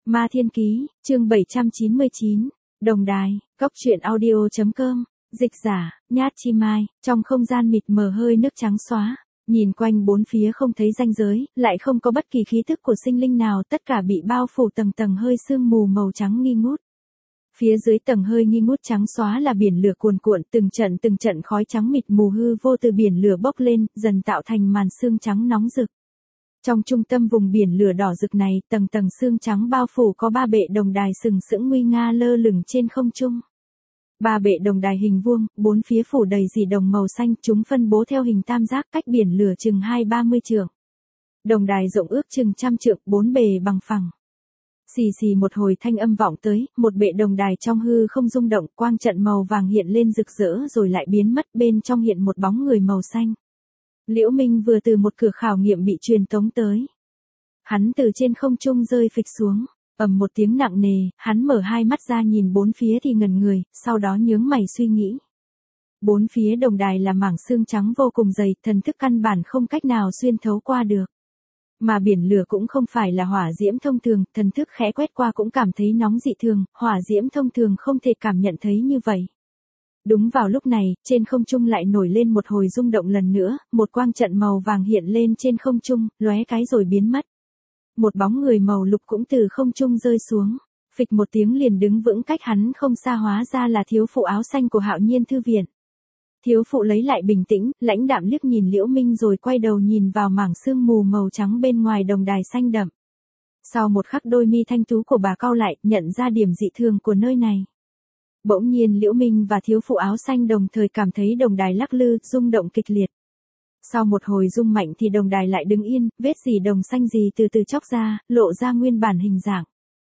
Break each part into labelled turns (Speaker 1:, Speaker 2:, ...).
Speaker 1: Ma Thiên Ký, chương 799, Đồng Đài, Cóc truyện audio.com, dịch giả, Nhát Chi Mai, trong không gian mịt mờ hơi nước trắng xóa, nhìn quanh bốn phía không thấy ranh giới, lại không có bất kỳ khí thức của sinh linh nào, tất cả bị bao phủ tầng tầng hơi sương mù màu trắng nghi ngút. Phía dưới tầng hơi nghi ngút trắng xóa là biển lửa cuồn cuộn, từng trận khói trắng mịt mù hư vô từ biển lửa bốc lên, dần tạo thành màn sương trắng nóng rực. Trong trung tâm vùng biển lửa đỏ rực này, tầng tầng sương trắng bao phủ có 3 bệ đồng đài sừng sững nguy nga lơ lửng trên không trung. 3 bệ đồng đài hình vuông, bốn phía phủ đầy rì đồng màu xanh, chúng phân bố theo hình tam giác cách biển lửa chừng 20-30 trượng. Đồng đài rộng ước chừng 100 trượng, 4 bề bằng phẳng. Xì xì một hồi thanh âm vọng tới, một bệ đồng đài trong hư không rung động, quang trận màu vàng hiện lên rực rỡ rồi lại biến mất, bên trong hiện một bóng người màu xanh. Liễu Minh vừa từ một cửa khảo nghiệm bị truyền tống tới. Hắn từ trên không trung rơi phịch xuống, ầm một tiếng nặng nề, hắn mở hai mắt ra nhìn bốn phía thì ngẩn người, sau đó nhướng mày suy nghĩ. Bốn phía đồng đài là mảng xương trắng vô cùng dày, thần thức căn bản không cách nào xuyên thấu qua được. Mà biển lửa cũng không phải là hỏa diễm thông thường, thần thức khẽ quét qua cũng cảm thấy nóng dị thường, hỏa diễm thông thường không thể cảm nhận thấy như vậy. Đúng vào lúc này, trên không trung lại nổi lên một hồi rung động lần nữa, một quang trận màu vàng hiện lên trên không trung, lóe cái rồi biến mất. Một bóng người màu lục cũng từ không trung rơi xuống, phịch một tiếng liền đứng vững cách hắn không xa, hóa ra là thiếu phụ áo xanh của Hạo Nhiên thư viện. Thiếu phụ lấy lại bình tĩnh, lãnh đạm liếc nhìn Liễu Minh rồi quay đầu nhìn vào mảng sương mù màu trắng bên ngoài đồng đài xanh đậm. Sau một khắc đôi mi thanh tú của bà cau lại, nhận ra điểm dị thường của nơi này. Bỗng nhiên Liễu Minh và thiếu phụ áo xanh đồng thời cảm thấy đồng đài lắc lư, rung động kịch liệt. Sau một hồi rung mạnh thì đồng đài lại đứng yên, vết dì đồng xanh dì từ từ chóc ra, lộ ra nguyên bản hình dạng.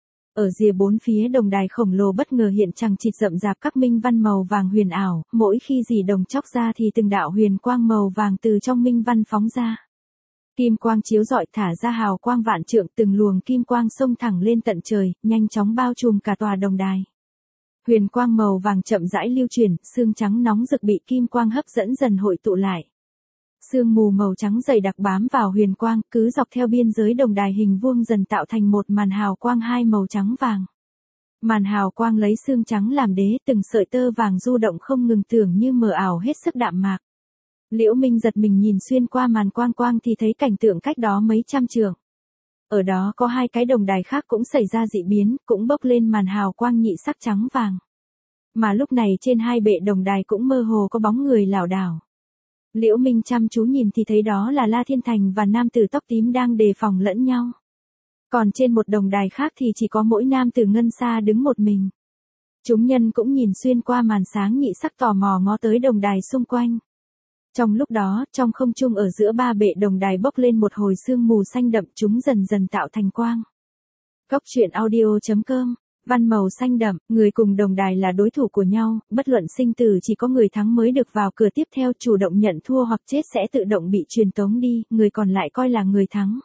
Speaker 1: Ở rìa bốn phía đồng đài khổng lồ bất ngờ hiện chằng chịt rậm rạp các minh văn màu vàng huyền ảo, mỗi khi dì đồng chóc ra thì từng đạo huyền quang màu vàng từ trong minh văn phóng ra. Kim quang chiếu rọi thả ra hào quang vạn trượng, từng luồng kim quang xông thẳng lên tận trời, nhanh chóng bao trùm cả tòa đồng đài. Huyền quang màu vàng chậm rãi lưu chuyển, sương trắng nóng rực bị kim quang hấp dẫn dần hội tụ lại. Sương mù màu trắng dày đặc bám vào huyền quang, cứ dọc theo biên giới đồng đài hình vuông dần tạo thành một màn hào quang hai màu trắng vàng. Màn hào quang lấy sương trắng làm đế, từng sợi tơ vàng du động không ngừng, tưởng như mờ ảo hết sức đạm mạc. Liễu Minh giật mình nhìn xuyên qua màn quang quang thì thấy cảnh tượng cách đó mấy trăm trượng. Ở đó có hai cái đồng đài khác cũng xảy ra dị biến, cũng bốc lên màn hào quang nhị sắc trắng vàng. Mà lúc này trên hai bệ đồng đài cũng mơ hồ có bóng người lảo đảo. Liễu Minh chăm chú nhìn thì thấy đó là La Thiên Thành và nam tử tóc tím đang đề phòng lẫn nhau. Còn trên một đồng đài khác thì chỉ có mỗi nam tử ngân xa đứng một mình. Chúng nhân cũng nhìn xuyên qua màn sáng nhị sắc tò mò ngó tới đồng đài xung quanh. Trong lúc đó, trong không trung ở giữa ba bệ đồng đài bốc lên một hồi sương mù xanh đậm, chúng dần dần tạo thành quang. Cóc truyện audio.com, văn màu xanh đậm, người cùng đồng đài là đối thủ của nhau, bất luận sinh tử chỉ có người thắng mới được vào cửa tiếp theo, chủ động nhận thua hoặc chết sẽ tự động bị truyền tống đi, người còn lại coi là người thắng.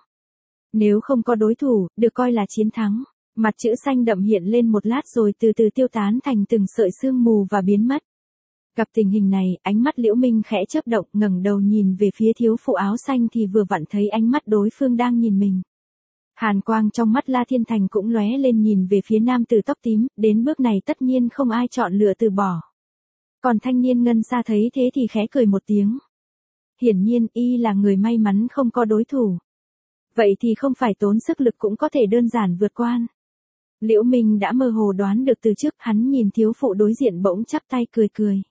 Speaker 1: Nếu không có đối thủ, được coi là chiến thắng. Mặt chữ xanh đậm hiện lên một lát rồi từ từ tiêu tán thành từng sợi sương mù và biến mất. Gặp tình hình này, ánh mắt Liễu Minh khẽ chớp động, ngẩng đầu nhìn về phía thiếu phụ áo xanh thì vừa vặn thấy ánh mắt đối phương đang nhìn mình. Hàn quang trong mắt La Thiên Thành cũng lóe lên nhìn về phía nam tử tóc tím, đến bước này tất nhiên không ai chọn lựa từ bỏ. Còn thanh niên ngân xa thấy thế thì khẽ cười một tiếng. Hiển nhiên y là người may mắn không có đối thủ. Vậy thì không phải tốn sức lực cũng có thể đơn giản vượt qua. Liễu Minh đã mơ hồ đoán được từ trước, hắn nhìn thiếu phụ đối diện bỗng chắp tay cười cười.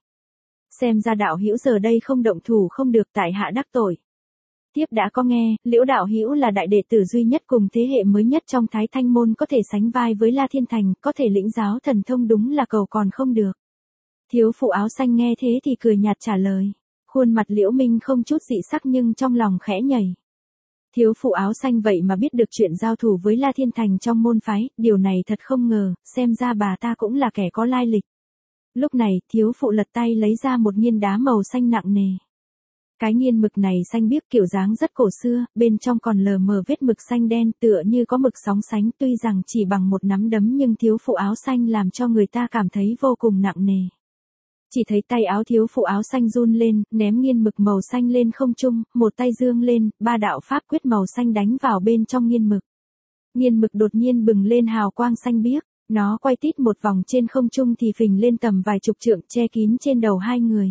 Speaker 1: Xem ra đạo hữu giờ đây không động thủ không được, tại hạ đắc tội. Tiếp đã có nghe, Liễu đạo hữu là đại đệ tử duy nhất cùng thế hệ mới nhất trong Thái Thanh môn, có thể sánh vai với La Thiên Thành, có thể lĩnh giáo thần thông, đúng là cầu còn không được. Thiếu phụ áo xanh nghe thế thì cười nhạt trả lời. Khuôn mặt Liễu Minh không chút dị sắc nhưng trong lòng khẽ nhảy. Thiếu phụ áo xanh vậy mà biết được chuyện giao thủ với La Thiên Thành trong môn phái, điều này thật không ngờ, xem ra bà ta cũng là kẻ có lai lịch. Lúc này, thiếu phụ lật tay lấy ra một nghiên đá màu xanh nặng nề. Cái nghiên mực này xanh biếc kiểu dáng rất cổ xưa, bên trong còn lờ mờ vết mực xanh đen tựa như có mực sóng sánh, tuy rằng chỉ bằng một nắm đấm nhưng thiếu phụ áo xanh làm cho người ta cảm thấy vô cùng nặng nề. Chỉ thấy tay áo thiếu phụ áo xanh run lên, ném nghiên mực màu xanh lên không trung, một tay dương lên, ba đạo pháp quyết màu xanh đánh vào bên trong nghiên mực. Nghiên mực đột nhiên bừng lên hào quang xanh biếc, nó quay tít một vòng trên không trung thì phình lên tầm vài chục trượng che kín trên đầu hai người.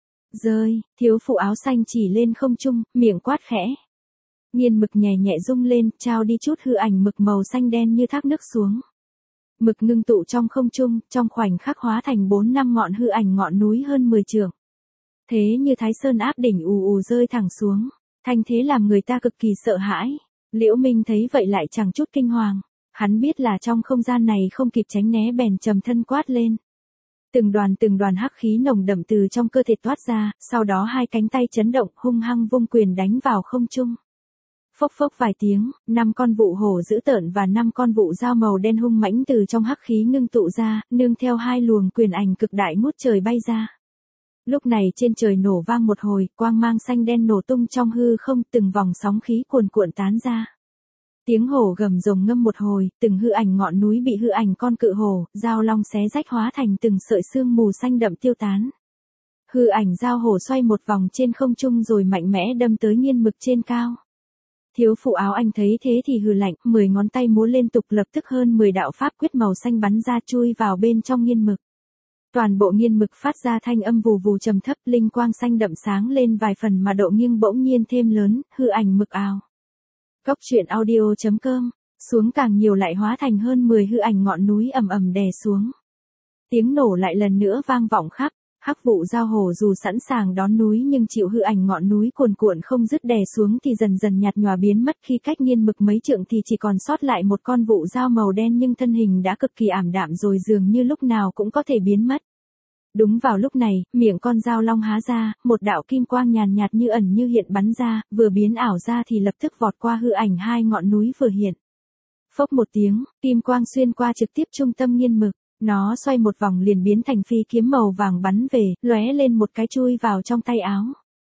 Speaker 1: Rơi, thiếu phụ áo xanh chỉ lên không trung, miệng quát khẽ. Nghiên mực nhẹ nhẹ rung lên, trao đi chút hư ảnh mực màu xanh đen như thác nước xuống. Mực ngưng tụ trong không trung, trong khoảnh khắc hóa thành 4-5 ngọn hư ảnh ngọn núi hơn 10 trượng. Thế như Thái Sơn áp đỉnh ù ù rơi thẳng xuống, thanh thế làm người ta cực kỳ sợ hãi. Liễu Minh thấy vậy lại chẳng chút kinh hoàng, hắn biết là trong không gian này không kịp tránh né bèn trầm thân quát lên. Từng đoàn hắc khí nồng đậm từ trong cơ thể toát ra, sau đó hai cánh tay chấn động hung hăng vung quyền đánh vào không trung. Phốc phốc vài tiếng, 5 con vụ hổ dữ tợn và 5 con vụ dao màu đen hung mãnh từ trong hắc khí ngưng tụ ra, nương theo hai luồng quyền ảnh cực đại ngút trời bay ra. Lúc này trên trời nổ vang một hồi, quang mang xanh đen nổ tung trong hư không, từng vòng sóng khí cuồn cuộn tán ra. Tiếng hổ gầm rồng ngâm một hồi, từng hư ảnh ngọn núi bị hư ảnh con cự hổ, dao long xé rách hóa thành từng sợi sương mù xanh đậm tiêu tán. Hư ảnh dao hổ xoay một vòng trên không trung rồi mạnh mẽ đâm tới Nghiên Mực trên cao. Thiếu phụ áo anh thấy thế thì hừ lạnh, 10 ngón tay múa liên tục lập tức hơn 10 đạo pháp quyết màu xanh bắn ra chui vào bên trong Nghiên Mực. Toàn bộ Nghiên Mực phát ra thanh âm vù vù trầm thấp, linh quang xanh đậm sáng lên vài phần mà độ nghiêng bỗng nhiên thêm lớn, hư ảnh mực ào. Cốc truyện audio.com, xuống càng nhiều lại hóa thành hơn 10 hư ảnh ngọn núi ầm ầm đè xuống. Tiếng nổ lại lần nữa vang vọng khắp, hắc vụ dao hổ dù sẵn sàng đón núi nhưng chịu hư ảnh ngọn núi cuồn cuộn không dứt đè xuống thì dần dần nhạt nhòa biến mất, khi cách Nghiên Mực mấy trượng thì chỉ còn sót lại một con vụ dao màu đen nhưng thân hình đã cực kỳ ảm đạm rồi dường như lúc nào cũng có thể biến mất. Đúng vào lúc này, miệng con dao long há ra, một đạo kim quang nhàn nhạt như ẩn như hiện bắn ra, vừa biến ảo ra thì lập tức vọt qua hư ảnh hai ngọn núi vừa hiện. Phốc một tiếng, kim quang xuyên qua trực tiếp trung tâm Nghiên Mực, nó xoay một vòng liền biến thành phi kiếm màu vàng bắn về, lóe lên một cái chui vào trong tay áo.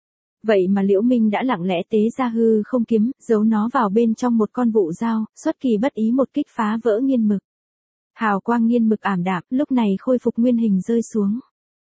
Speaker 1: Vậy mà Liễu Minh đã lặng lẽ tế ra hư không kiếm, giấu nó vào bên trong một con vụ dao, xuất kỳ bất ý một kích phá vỡ Nghiên Mực. Hào quang Nghiên Mực ảm đạm, lúc này khôi phục nguyên hình rơi xuống.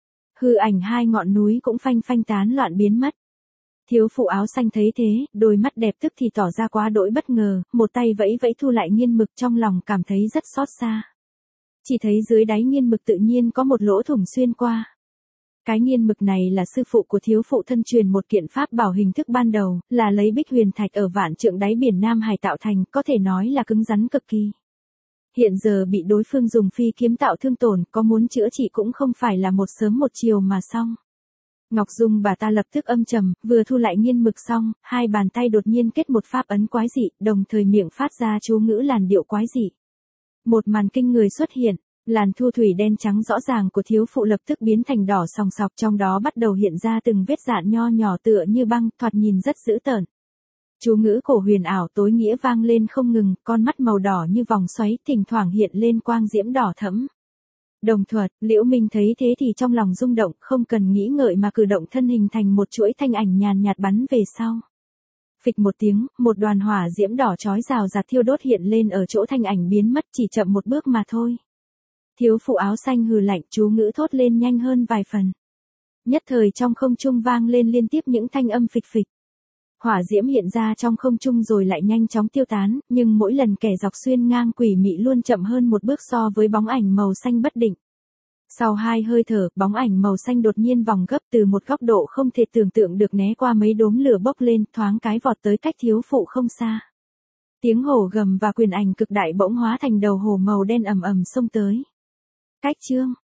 Speaker 1: Hư ảnh hai ngọn núi cũng phanh phanh tán loạn biến mất. Thiếu phụ áo xanh thấy thế, đôi mắt đẹp tức thì tỏ ra quá đỗi bất ngờ, một tay vẫy vẫy thu lại Nghiên Mực, trong lòng cảm thấy rất xót xa. Chỉ thấy dưới đáy Nghiên Mực tự nhiên có một lỗ thủng xuyên qua. Cái Nghiên Mực này là sư phụ của thiếu phụ thân truyền một kiện pháp bảo hình thức ban đầu, là lấy bích huyền thạch ở Vạn Trượng đáy biển Nam Hải tạo thành, có thể nói là cứng rắn cực kỳ. Hiện giờ bị đối phương dùng phi kiếm tạo thương tổn, có muốn chữa trị cũng không phải là một sớm một chiều mà xong. Ngọc Dung bà ta lập tức âm trầm, vừa thu lại Nghiên Mực xong, hai bàn tay đột nhiên kết một pháp ấn quái dị, đồng thời miệng phát ra chú ngữ làn điệu quái dị. Một màn kinh người xuất hiện, làn thu thủy đen trắng rõ ràng của thiếu phụ lập tức biến thành đỏ sòng sọc, trong đó bắt đầu hiện ra từng vết dạn nho nhỏ tựa như băng, thoạt nhìn rất dữ tợn. Chú ngữ cổ huyền ảo tối nghĩa vang lên không ngừng, con mắt màu đỏ như vòng xoáy, thỉnh thoảng hiện lên quang diễm đỏ thẫm. Đồng thuật, Liễu Minh thấy thế thì trong lòng rung động, không cần nghĩ ngợi mà cử động thân hình thành một chuỗi thanh ảnh nhàn nhạt bắn về sau. Phịch một tiếng, một đoàn hỏa diễm đỏ chói rào rạt thiêu đốt hiện lên ở chỗ thanh ảnh biến mất, chỉ chậm một bước mà thôi. Thiếu phụ áo xanh hừ lạnh, chú ngữ thốt lên nhanh hơn vài phần. Nhất thời trong không trung vang lên liên tiếp những thanh âm phịch phịch. Hỏa diễm hiện ra trong không trung rồi lại nhanh chóng tiêu tán, nhưng mỗi lần kẻ dọc xuyên ngang quỷ mị luôn chậm hơn một bước so với bóng ảnh màu xanh bất định. Sau 2 hơi thở, bóng ảnh màu xanh đột nhiên vòng gấp từ một góc độ không thể tưởng tượng được né qua mấy đốm lửa bốc lên, thoáng cái vọt tới cách thiếu phụ không xa. Tiếng hổ gầm và quyền ảnh cực đại bỗng hóa thành đầu hổ màu đen ầm ầm xông tới. Cách chương